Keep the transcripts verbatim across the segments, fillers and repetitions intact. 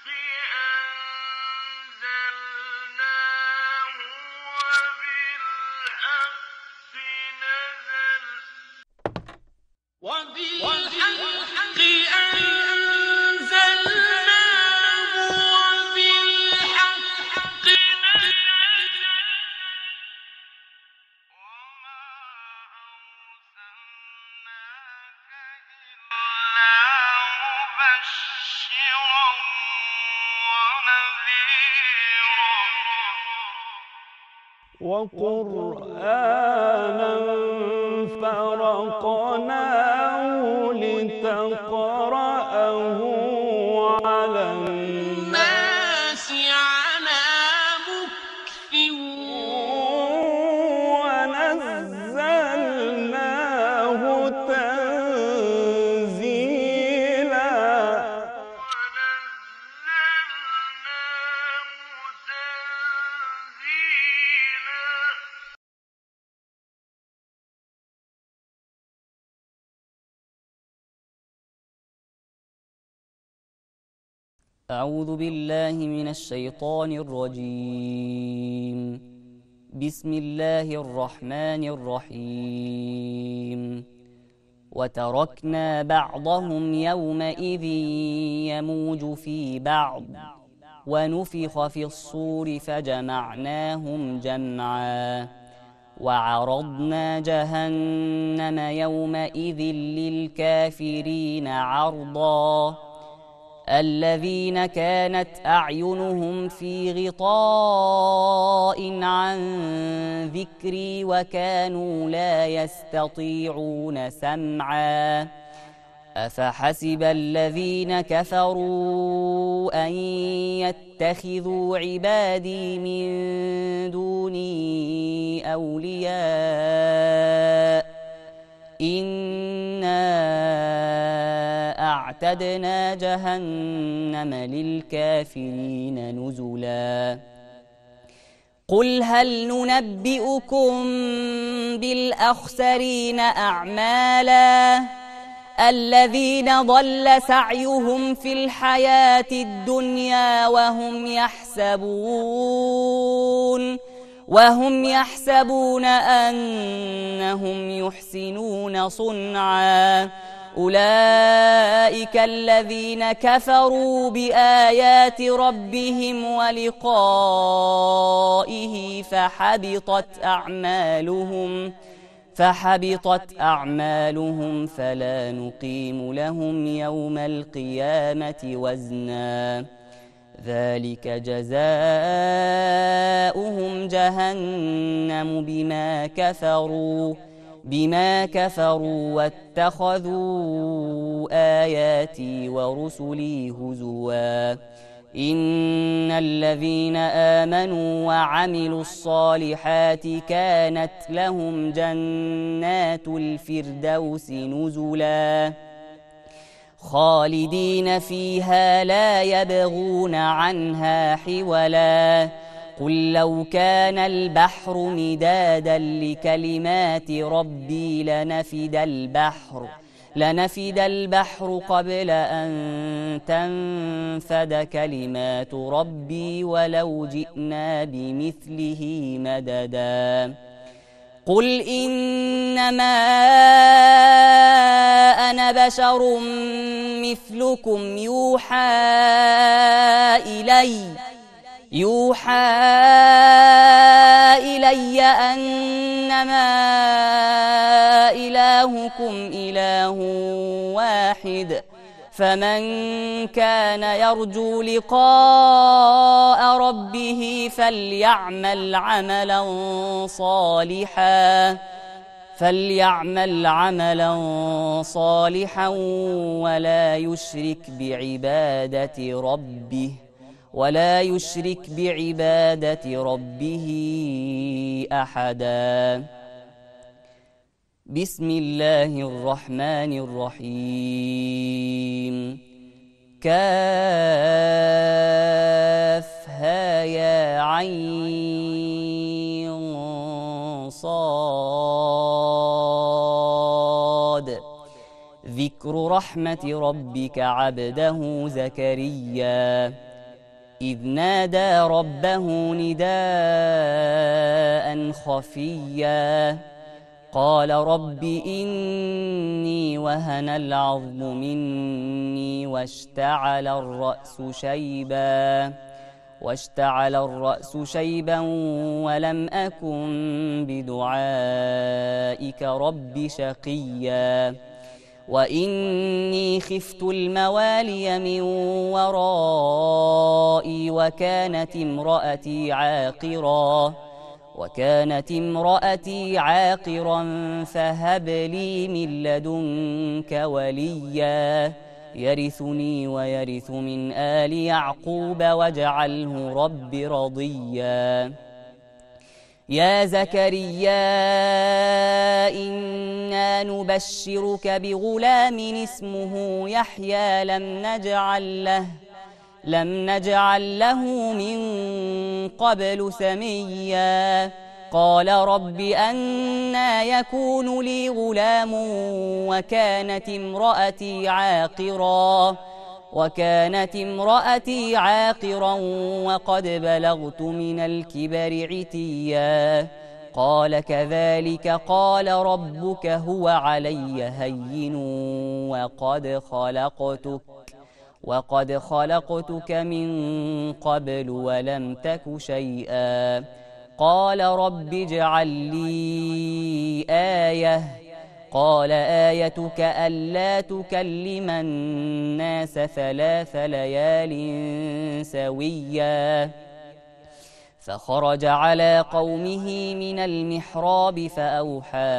وبالحق أنزلناه وبالحق نزل وما أرسلناك إلا مبشرا ونذيرا وقرآنا فرقناه لتقرأه على الناس على مكث ونزلناه تنزيلا أعوذ بالله من الشيطان الرجيم. بسم الله الرحمن الرحيم. وتركنا بعضهم يومئذ يموج في بعض ونفخ في الصور فجمعناهم جمعا وعرضنا جهنم يومئذ للكافرين عرضا الذين كانت أعينهم في غطاء عن ذكري وكانوا لا يستطيعون سمعا أفحسب الذين كفروا أن يتخذوا عبادي من دوني أولياء إنا أعتدنا جهنم للكافرين نزلا قل هل ننبئكم بالأخسرين أعمالا الذين ضل سعيهم في الحياة الدنيا وهم يحسبون وهم يحسبون أنهم يحسنون صنعا أولئك الذين كفروا بآيات ربهم ولقائه فحبطت أعمالهم فحبطت أعمالهم فلا نقيم لهم يوم القيامة وزنا ذلك جزاؤهم جهنم بما كفروا بما كفروا واتخذوا آياتي ورسلي هزوا إن الذين آمنوا وعملوا الصالحات كانت لهم جنات الفردوس نزلا خالدين فيها لا يبغون عنها حولا قل لو كان البحر مدادا لكلمات ربي لنفد البحر لنفد البحر قبل أن تنفد كلمات ربي ولو جئنا بمثله مددا قل إنما أنا بشر مثلكم يوحى إلي يوحى إلي أنما إلهكم إله واحد فمن كان يرجو لقاء ربه فليعمل عملا صالحا فليعمل عملا صالحا ولا يشرك بعبادة ربه ولا يشرك بعبادة ربه أحدا بسم الله الرحمن الرحيم كافها يا عين صاد ذكر رحمة ربك عبده زكريا إذ نادى ربه نداء خفيا قال رب إني وهن العظم مني واشتعل الرأس شيبا واشتعل الرأس شيبا ولم أكن بدعائك رب شقيا وإني خفت الموالي من ورائي وكانت امرأتي عاقرا وكانت امرأتي عاقرا فهب لي من لدنك وليا يرثني ويرث من آل يعقوب واجعله رب رضيا يا زكريا إنا نبشرك بغلام اسمه يحيى لم نجعل له لم نجعل له من قبل سميا قال رب أنى يكون لي غلام وكانت امرأتي عاقرا وكانت امرأتي عاقرا وقد بلغت من الكبر عتيا قال كذلك قال ربك هو علي هين وقد خلقتك وقد خلقتك من قبل ولم تك شيئا قال رب اجعل لي آية قال آيتك ألا تكلم الناس ثلاث ليال سويا فخرج على قومه من المحراب فأوحى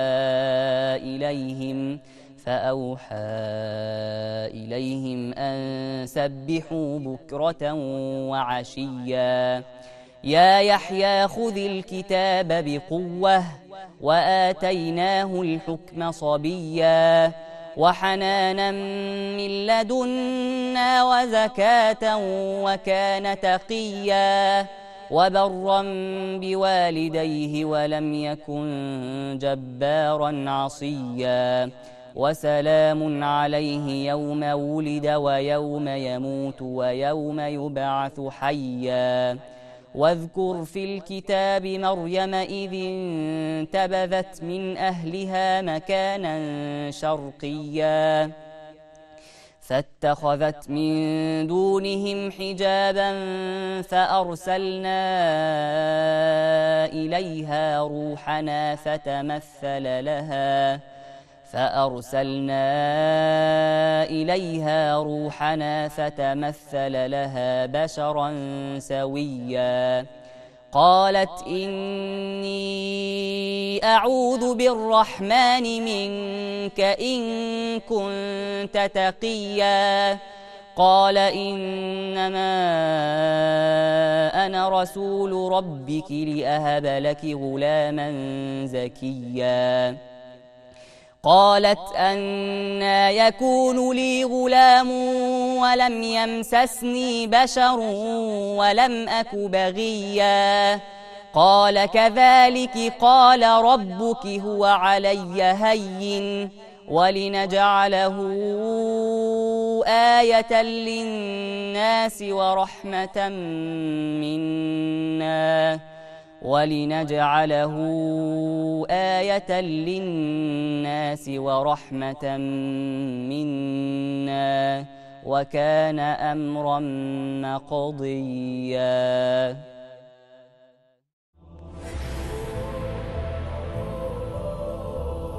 إليهم فأوحى إليهم أن سبحوا بكرة وعشيا يا يحيى خذ الكتاب بقوة وآتيناه الحكم صبيا وحنانا من لدنا وزكاة وكان تقيا وبرا بوالديه ولم يكن جبارا عصيا وسلام عليه يوم ولد ويوم يموت ويوم يبعث حيا واذكر في الكتاب مريم إذ انتبذت من أهلها مكانا شرقيا فاتخذت من دونهم حجابا فأرسلنا إليها روحنا فتمثل لها فأرسلنا إليها روحنا فتمثل لها بشرا سويا قالت إني أعوذ بالرحمن منك إن كنت تقيا قال إنما أنا رسول ربك لأهب لك غلاما زكيا قالت أنى يكون لي غلام ولم يمسسني بشر ولم أك بغيا قال كذلك قال ربك هو علي هين ولنجعله آية للناس ورحمة منا ولنجعله آية للناس ورحمة منا وكان أمرا مقضيا